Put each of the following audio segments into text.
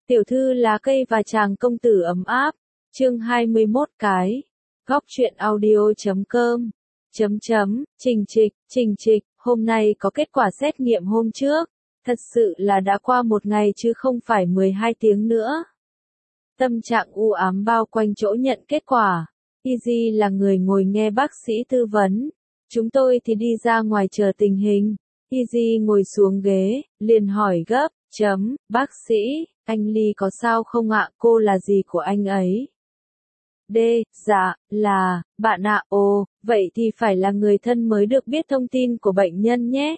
Tiểu thư lá cây và chàng công tử ấm áp. Chương 21 cái. Góc truyện audio.com. Trình trịch, hôm nay có kết quả xét nghiệm hôm trước. Thật sự là đã qua một ngày chứ không phải 12 tiếng nữa. Tâm trạng u ám bao quanh chỗ nhận kết quả. Easy là người ngồi nghe bác sĩ tư vấn. Chúng tôi thì đi ra ngoài chờ tình hình. Easy ngồi xuống ghế, liền hỏi gấp, bác sĩ, anh Ly có sao không ạ? Cô là gì của anh ấy? Dạ, là, bạn ạ. Ồ, vậy thì phải là người thân mới được biết thông tin của bệnh nhân nhé.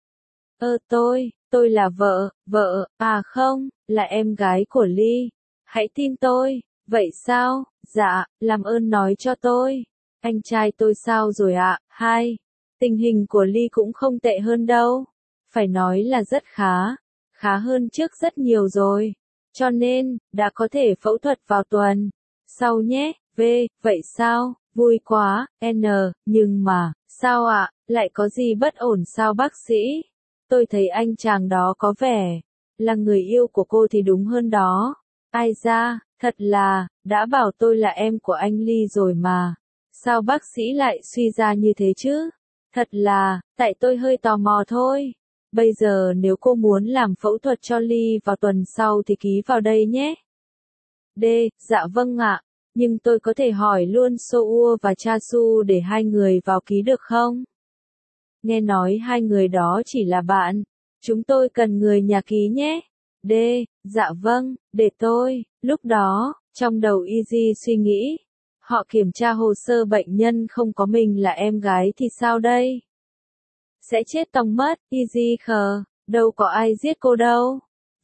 Tôi là vợ, không, là em gái của Ly. Hãy tin tôi. Vậy sao? Dạ, làm ơn nói cho tôi. Anh trai tôi sao rồi ạ? Tình hình của Ly cũng không tệ hơn đâu. Phải nói là rất khá hơn trước rất nhiều rồi. Cho nên, đã có thể phẫu thuật vào tuần sau nhé. Vậy sao? Vui quá. Nhưng mà, sao ạ? Lại có gì bất ổn sao bác sĩ? Tôi thấy anh chàng đó có vẻ là người yêu của cô thì đúng hơn đó. Ai da, thật là, đã bảo tôi là em của anh Ly rồi mà. Sao bác sĩ lại suy ra như thế chứ? Thật là, tại tôi hơi tò mò thôi. Bây giờ nếu cô muốn làm phẫu thuật cho Ly vào tuần sau thì ký vào đây nhé. Dạ vâng ạ. Nhưng tôi có thể hỏi luôn Soua và Cha Su để hai người vào ký được không? Nghe nói hai người đó chỉ là bạn. Chúng tôi cần người nhà ký nhé. Dạ vâng, để tôi. Lúc đó, trong đầu Easy suy nghĩ. Họ kiểm tra hồ sơ bệnh nhân không có mình là em gái thì sao đây? Sẽ chết tòng mất. Easy khờ. Đâu có ai giết cô đâu.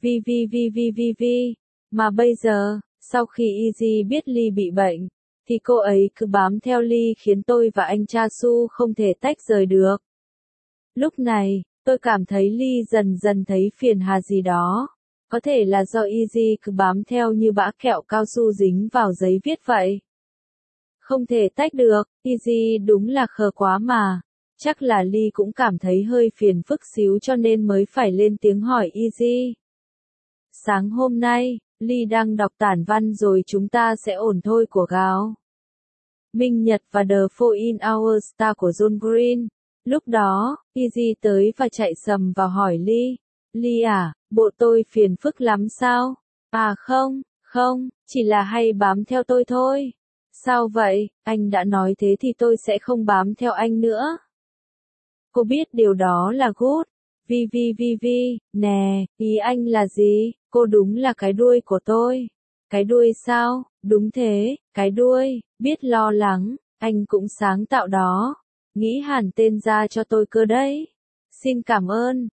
Mà bây giờ, sau khi Easy biết Ly bị bệnh, thì cô ấy cứ bám theo Ly khiến tôi và anh Cha Su không thể tách rời được. Lúc này, tôi cảm thấy Ly dần dần thấy phiền hà gì đó. Có thể là do Easy cứ bám theo như bã kẹo cao su dính vào giấy viết vậy. Không thể tách được, Easy đúng là khờ quá mà. Chắc là Ly cũng cảm thấy hơi phiền phức xíu cho nên mới phải lên tiếng hỏi Easy. Sáng hôm nay, Ly đang đọc tản văn rồi chúng ta sẽ ổn thôi của Gao. Minh Nhật và The Four in Our Star của John Green. Lúc đó, Easy tới và chạy sầm vào hỏi Ly. Ly à, bộ tôi phiền phức lắm sao? Không, chỉ là hay bám theo tôi thôi. Sao vậy, anh đã nói thế thì tôi sẽ không bám theo anh nữa. Cô biết điều đó là good. Nè, ý anh là gì? Cô đúng là cái đuôi của tôi. Cái đuôi sao? Đúng thế, cái đuôi, biết lo lắng, anh cũng sáng tạo đó. Nghĩ hẳn tên ra cho tôi cơ đấy. Xin cảm ơn,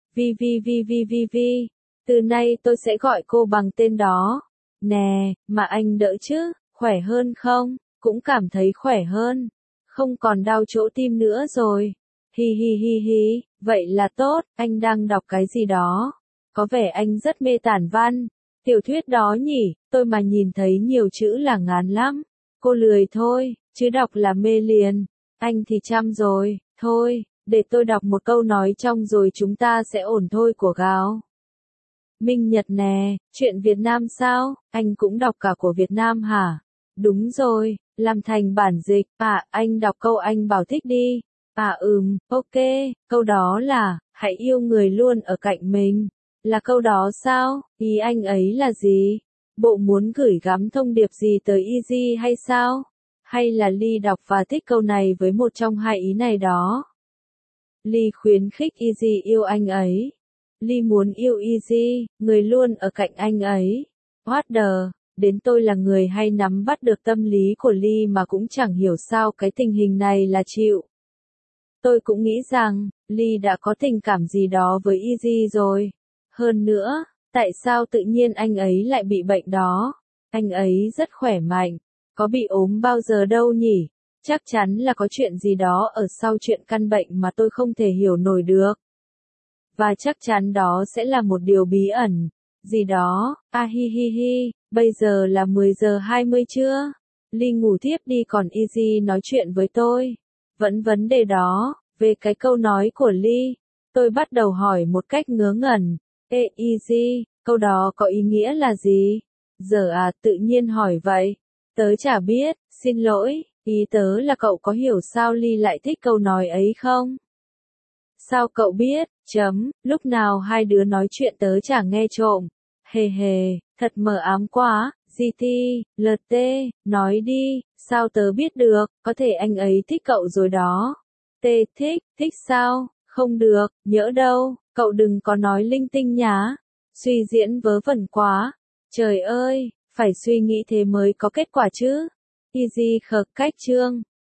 Từ nay tôi sẽ gọi cô bằng tên đó. Nè, mà anh đỡ chứ, khỏe hơn không? Cũng cảm thấy khỏe hơn. Không còn đau chỗ tim nữa rồi. Vậy là tốt, anh đang đọc cái gì đó? Có vẻ anh rất mê tản văn. Tiểu thuyết đó nhỉ, tôi mà nhìn thấy nhiều chữ là ngán lắm. Cô lười thôi, chứ đọc là mê liền. Anh thì chăm rồi, thôi, để tôi đọc một câu nói trong rồi chúng ta sẽ ổn thôi của Gao. Minh Nhật nè, chuyện Việt Nam sao, anh cũng đọc cả của Việt Nam hả? Đúng rồi, làm thành bản dịch, anh đọc câu anh bảo thích đi. Ok, câu đó là, hãy yêu người luôn ở cạnh mình. Là câu đó sao, ý anh ấy là gì? Bộ muốn gửi gắm thông điệp gì tới Easy hay sao? Hay là Ly đọc và thích câu này với một trong hai ý này đó? Ly khuyến khích Easy yêu anh ấy. Ly muốn yêu Easy, người luôn ở cạnh anh ấy. What the, đến tôi là người hay nắm bắt được tâm lý của Ly mà cũng chẳng hiểu sao cái tình hình này là chịu. Tôi cũng nghĩ rằng, Ly đã có tình cảm gì đó với Easy rồi. Hơn nữa, tại sao tự nhiên anh ấy lại bị bệnh đó? Anh ấy rất khỏe mạnh, có bị ốm bao giờ đâu nhỉ? Chắc chắn là có chuyện gì đó ở sau chuyện căn bệnh mà tôi không thể hiểu nổi được. Và chắc chắn đó sẽ là một điều bí ẩn. Gì đó, bây giờ là 10 giờ 20 chưa? Ly ngủ tiếp đi còn Easy nói chuyện với tôi. Vẫn vấn đề đó, về cái câu nói của Ly. Tôi bắt đầu hỏi một cách ngớ ngẩn. Easy, Câu đó có ý nghĩa là gì? Giờ à, tự nhiên hỏi vậy. Tớ chả biết, xin lỗi, ý tớ là cậu có hiểu sao Ly lại thích câu nói ấy không? Sao cậu biết, lúc nào hai đứa nói chuyện tớ chả nghe trộm. Hề hề, thật mờ ám quá, GT, LT, nói đi, sao tớ biết được, có thể anh ấy thích cậu rồi đó. T thích sao, không được, nhỡ đâu, cậu đừng có nói linh tinh nhá. Suy diễn vớ vẩn quá. Trời ơi, phải suy nghĩ thế mới có kết quả chứ. Easy khờ cách chương.